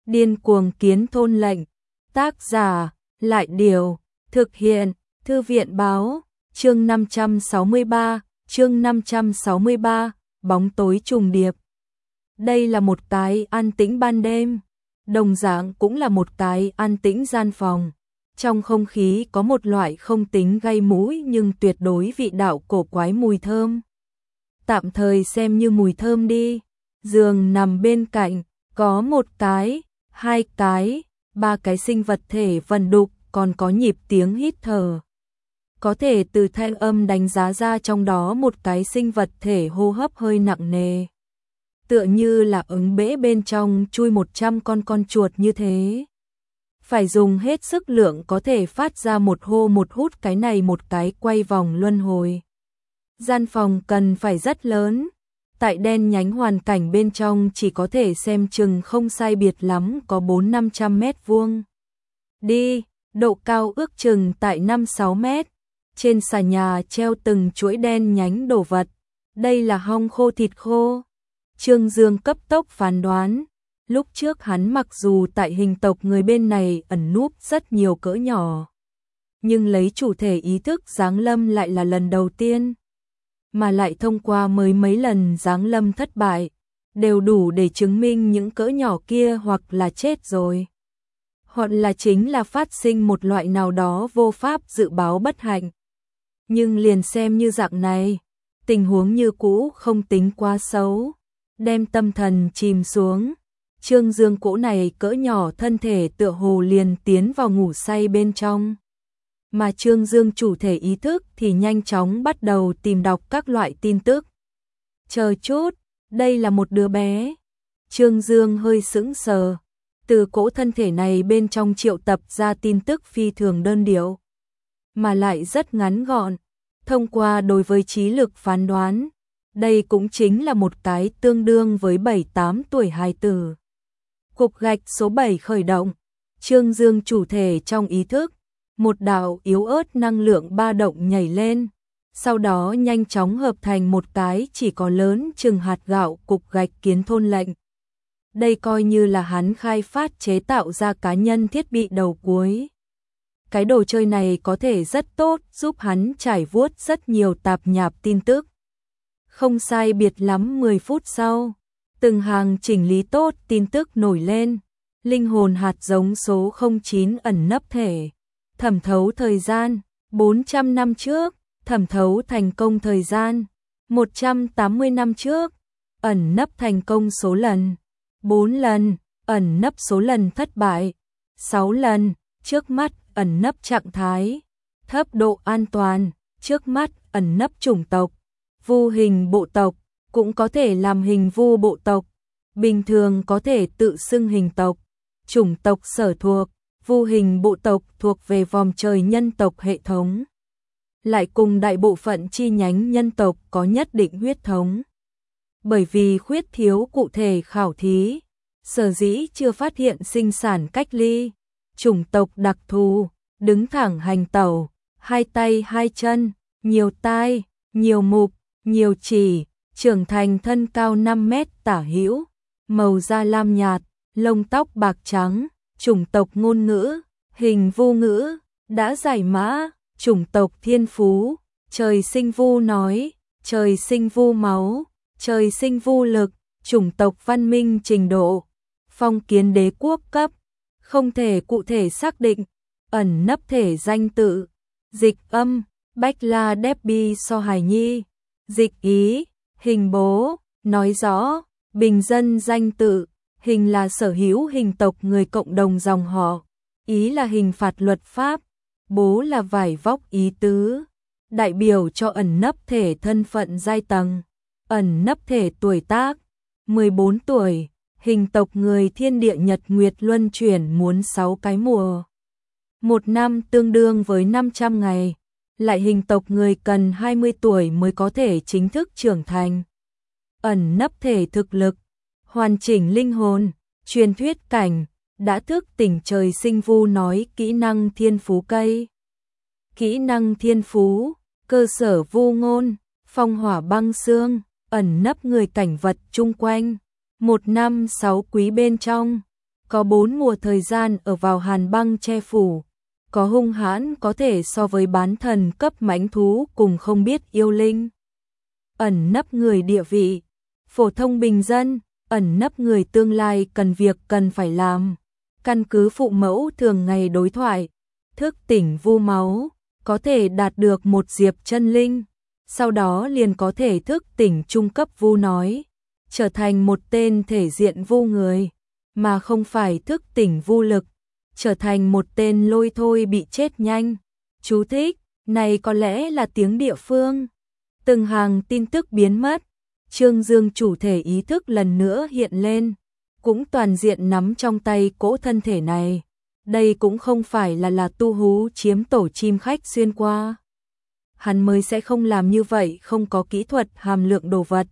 Điên cuồng kiến thôn lệnh. Tác giả, Lại Điều. Thực hiện, Thư viện Báo. Chương 563, bóng tối trùng điệp. Đây là một cái an tĩnh ban đêm, đồng dạng cũng là một cái an tĩnh gian phòng. Trong không khí có một loại không tính gây mũi nhưng tuyệt đối vị đạo cổ quái mùi thơm. Tạm thời xem như mùi thơm đi. Giường nằm bên cạnh, có một cái, hai cái, ba cái sinh vật thể vần đục, còn có nhịp tiếng hít thở. Có thể từ thanh âm đánh giá ra trong đó một cái sinh vật thể hô hấp hơi nặng nề. Tựa như là ứng bể bên trong chui 100 con chuột như thế. Phải dùng hết sức lượng có thể phát ra một hô một hút cái này một cái quay vòng luân hồi. Gian phòng cần phải rất lớn. Tại đen nhánh hoàn cảnh bên trong chỉ có thể xem chừng không sai biệt lắm có 400-500 mét vuông. Đi, độ cao ước chừng tại 5-6 mét. Trên xà nhà treo từng chuỗi đen nhánh đồ vật. Đây là hong khô thịt khô. Trương Dương cấp tốc phán đoán. Lúc trước hắn mặc dù tại hình tộc người bên này ẩn núp rất nhiều cỡ nhỏ, nhưng lấy chủ thể ý thức giáng lâm lại là lần đầu tiên. Mà lại thông qua mấy lần giáng lâm thất bại, đều đủ để chứng minh những cỡ nhỏ kia hoặc là chết rồi, hoặc là chính là phát sinh một loại nào đó vô pháp dự báo bất hạnh. Nhưng liền xem như dạng này, tình huống như cũ không tính quá xấu. Đem tâm thần chìm xuống, Trương Dương cỗ này cỡ nhỏ thân thể tựa hồ liền tiến vào ngủ say bên trong. Mà Trương Dương chủ thể ý thức thì nhanh chóng bắt đầu tìm đọc các loại tin tức. Chờ chút, đây là một đứa bé. Trương Dương hơi sững sờ, từ cỗ thân thể này bên trong triệu tập ra tin tức phi thường đơn điệu, mà lại rất ngắn gọn. Thông qua đối với trí lực phán đoán, đây cũng chính là một cái tương đương với 7-8 tuổi hài tử. Cục gạch số 7 khởi động, Trương Dương chủ thể trong ý thức, một đạo yếu ớt năng lượng ba động nhảy lên, sau đó nhanh chóng hợp thành một cái chỉ có lớn chừng hạt gạo cục gạch kiến thôn lệnh. Đây coi như là hắn khai phát chế tạo ra cá nhân thiết bị đầu cuối. Cái đồ chơi này có thể rất tốt giúp hắn trải vuốt rất nhiều tạp nhạp tin tức. Không sai biệt lắm 10 phút sau, từng hàng chỉnh lý tốt tin tức nổi lên. Linh hồn hạt giống số 09 ẩn nấp thể. Thẩm thấu thời gian, 400 năm trước. Thẩm thấu thành công thời gian, 180 năm trước. Ẩn nấp thành công số lần, 4 lần. Ẩn nấp số lần thất bại, 6 lần. Trước mắt ẩn nấp trạng thái, thấp độ an toàn. Trước mắt ẩn nấp chủng tộc, vu hình bộ tộc, cũng có thể làm hình vu bộ tộc. Bình thường có thể tự xưng hình tộc. Chủng tộc sở thuộc, vu hình bộ tộc thuộc về vòm trời nhân tộc hệ thống. Lại cùng đại bộ phận chi nhánh nhân tộc có nhất định huyết thống. Bởi vì khuyết thiếu cụ thể khảo thí, sở dĩ chưa phát hiện sinh sản cách ly. Chủng tộc đặc thù, đứng thẳng hành tẩu, hai tay hai chân, nhiều tai, nhiều mục, nhiều chỉ, trưởng thành thân cao 5 mét tả hữu, màu da lam nhạt, lông tóc bạc trắng. Chủng tộc ngôn ngữ, hình vu ngữ, đã giải mã. Chủng tộc thiên phú, trời sinh vu nói, trời sinh vu máu, trời sinh vu lực. Chủng tộc văn minh trình độ, phong kiến đế quốc cấp, không thể cụ thể xác định. Ẩn nấp thể danh tự, dịch âm, Bách La Đép-bi So Hài Nhi, dịch ý, hình bố, nói rõ, bình dân danh tự. Hình là sở hữu hình tộc người cộng đồng dòng họ, ý là hình phạt luật pháp, bố là vải vóc ý tứ, đại biểu cho ẩn nấp thể thân phận giai tầng. Ẩn nấp thể tuổi tác, 14 tuổi, hình tộc người thiên địa nhật nguyệt luân chuyển muốn 6 cái mùa. 1 năm tương đương với 500 ngày, lại hình tộc người cần 20 tuổi mới có thể chính thức trưởng thành. Ẩn nấp thể thực lực, hoàn chỉnh linh hồn, truyền thuyết cảnh, đã thức tỉnh trời sinh vu nói kỹ năng thiên phú cây. Kỹ năng thiên phú, cơ sở vu ngôn, phong hỏa băng xương, ẩn nấp người cảnh vật chung quanh. 1 năm 6 quý bên trong, có 4 mùa thời gian ở vào hàn băng che phủ, có hung hãn có thể so với bán thần cấp mãnh thú cùng không biết yêu linh. Ẩn nấp người địa vị, phổ thông bình dân, ẩn nấp người tương lai cần việc cần phải làm. Căn cứ phụ mẫu thường ngày đối thoại, thức tỉnh vu máu, có thể đạt được một diệp chân linh, sau đó liền có thể thức tỉnh trung cấp vu nói, trở thành một tên thể diện vu người, mà không phải thức tỉnh vu lực, trở thành một tên lôi thôi bị chết nhanh. Chú thích, này có lẽ là tiếng địa phương. Từng hàng tin tức biến mất, Trương Dương chủ thể ý thức lần nữa hiện lên, cũng toàn diện nắm trong tay cỗ thân thể này. Đây cũng không phải là tu hú chiếm tổ chim khách xuyên qua. Hắn mới sẽ không làm như vậy, không có kỹ thuật hàm lượng đồ vật.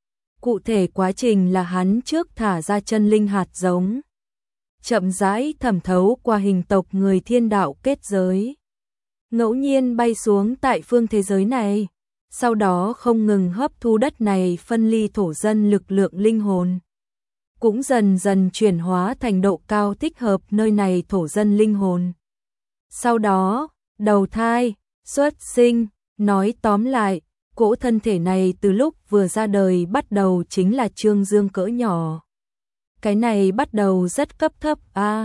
Cụ thể quá trình là hắn trước thả ra chân linh hạt giống, chậm rãi thẩm thấu qua hình tộc người thiên đạo kết giới, ngẫu nhiên bay xuống tại phương thế giới này, sau đó không ngừng hấp thu đất này phân ly thổ dân lực lượng linh hồn, cũng dần dần chuyển hóa thành độ cao thích hợp nơi này thổ dân linh hồn. Sau đó, đầu thai, xuất sinh, nói tóm lại, cỗ thân thể này từ lúc vừa ra đời bắt đầu chính là Trương Dương cỡ nhỏ. Cái này bắt đầu rất cấp thấp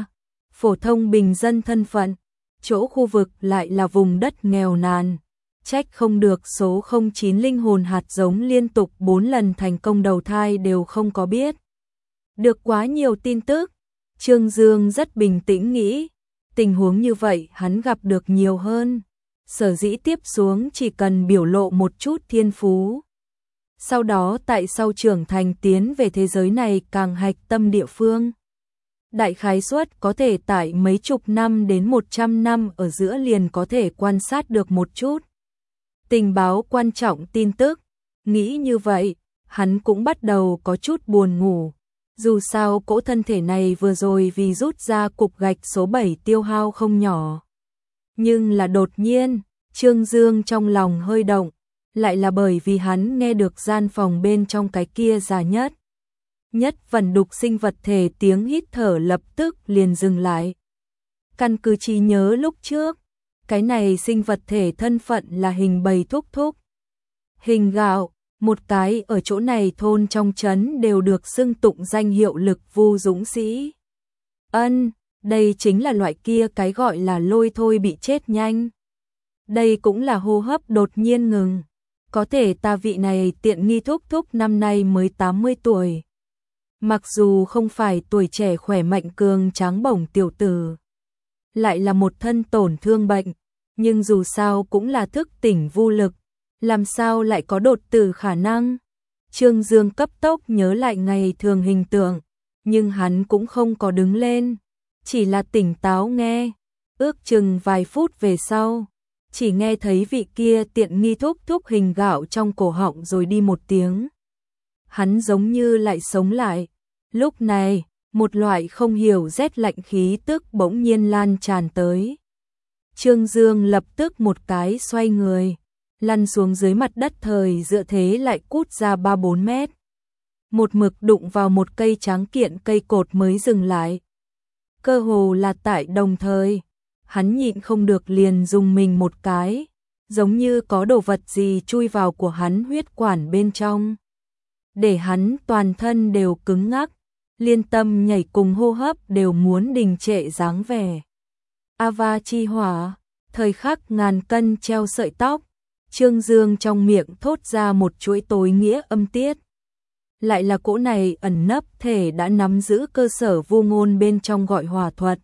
phổ thông bình dân thân phận, chỗ khu vực lại là vùng đất nghèo nàn. Trách không được số 09 linh hồn hạt giống liên tục 4 lần thành công đầu thai đều không có biết được quá nhiều tin tức. Trương Dương rất bình tĩnh nghĩ, tình huống như vậy hắn gặp được nhiều hơn. Sở dĩ tiếp xuống chỉ cần biểu lộ một chút thiên phú. Sau đó tại sau trưởng thành tiến về thế giới này càng hạch tâm địa phương. Đại khái suất có thể tại mấy chục năm đến 100 năm ở giữa liền có thể quan sát được một chút tình báo quan trọng tin tức. Nghĩ như vậy, hắn cũng bắt đầu có chút buồn ngủ. Dù sao cỗ thân thể này vừa rồi vì rút ra cục gạch số 7 tiêu hao không nhỏ. Nhưng là đột nhiên, Trương Dương trong lòng hơi động, lại là bởi vì hắn nghe được gian phòng bên trong cái kia già nhất vần đục sinh vật thể tiếng hít thở lập tức liền dừng lại. Căn cứ trí nhớ lúc trước, cái này sinh vật thể thân phận là hình bầy thúc thúc. Hình gạo, một cái ở chỗ này thôn trong trấn đều được xưng tụng danh hiệu lực vu dũng sĩ. Đây chính là loại kia cái gọi là lôi thôi bị chết nhanh. Đây cũng là hô hấp đột nhiên ngừng. Có thể ta vị này tiện nghi thúc thúc năm nay mới 80 tuổi. Mặc dù không phải tuổi trẻ khỏe mạnh cường tráng bổng tiểu tử, lại là một thân tổn thương bệnh, nhưng dù sao cũng là thức tỉnh vô lực, làm sao lại có đột tử khả năng. Trương Dương cấp tốc nhớ lại ngày thường hình tượng, nhưng hắn cũng không có đứng lên, chỉ là tỉnh táo nghe. Ước chừng vài phút về sau, chỉ nghe thấy vị kia tiện nghi thúc thúc hình gạo trong cổ họng rồi đi một tiếng. Hắn giống như lại sống lại. Lúc này, một loại không hiểu rét lạnh khí tức bỗng nhiên lan tràn tới. Trương Dương lập tức một cái xoay người, lăn xuống dưới mặt đất thời dựa thế lại cút ra 3-4 mét. Một mực đụng vào một cây tráng kiện cây cột mới dừng lại. Cơ hồ là tại đồng thời, hắn nhịn không được liền dùng mình một cái, giống như có đồ vật gì chui vào của hắn huyết quản bên trong. Để hắn toàn thân đều cứng ngắc, liên tâm nhảy cùng hô hấp đều muốn đình trệ dáng vẻ. Ava chi hỏa, thời khắc ngàn cân treo sợi tóc, Trương Dương trong miệng thốt ra một chuỗi tối nghĩa âm tiết. Lại là cỗ này ẩn nấp thể đã nắm giữ cơ sở vô ngôn bên trong gọi hỏa thuật.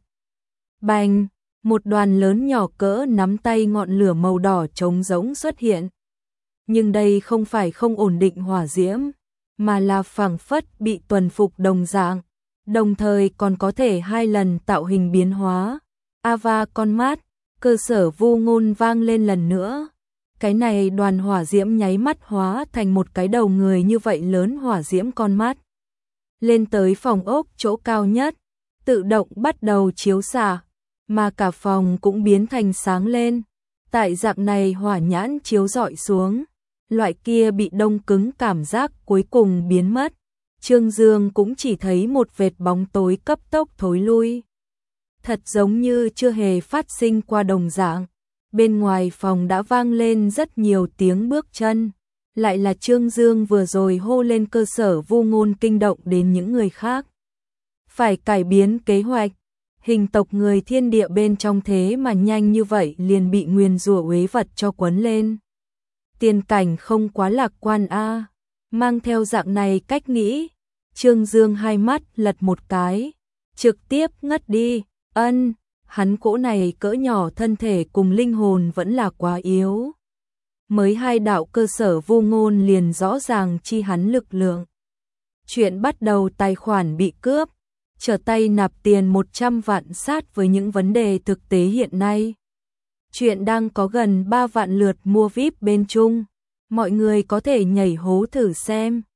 Bành, một đoàn lớn nhỏ cỡ nắm tay ngọn lửa màu đỏ trống rỗng xuất hiện. Nhưng đây không phải không ổn định hỏa diễm, mà là phảng phất bị tuần phục đồng dạng, đồng thời còn có thể 2 lần tạo hình biến hóa. Ava con mắt, cơ sở vô ngôn vang lên lần nữa. Cái này đoàn hỏa diễm nháy mắt hóa thành một cái đầu người như vậy lớn hỏa diễm con mắt. Lên tới phòng ốc chỗ cao nhất, tự động bắt đầu chiếu xạ, mà cả phòng cũng biến thành sáng lên. Tại dạng này hỏa nhãn chiếu rọi xuống, loại kia bị đông cứng cảm giác cuối cùng biến mất. Trương Dương cũng chỉ thấy một vệt bóng tối cấp tốc thối lui. Thật giống như chưa hề phát sinh qua đồng dạng. Bên ngoài phòng đã vang lên rất nhiều tiếng bước chân. Lại là Trương Dương vừa rồi hô lên cơ sở vu ngôn kinh động đến những người khác. Phải cải biến kế hoạch. Hình tộc người thiên địa bên trong thế mà nhanh như vậy liền bị nguyền rủa uế vật cho quấn lên. Tiền cảnh không quá lạc quan a. Mang theo dạng này cách nghĩ, Trương Dương hai mắt lật một cái, trực tiếp ngất đi. Hắn cỗ này cỡ nhỏ thân thể cùng linh hồn vẫn là quá yếu. Mới hai đạo cơ sở vô ngôn liền rõ ràng chi hắn lực lượng. Chuyện bắt đầu tài khoản bị cướp, trở tay nạp tiền 100 vạn sát với những vấn đề thực tế hiện nay. Chuyện đang có gần 3 vạn lượt mua VIP bên Trung. Mọi người có thể nhảy hố thử xem.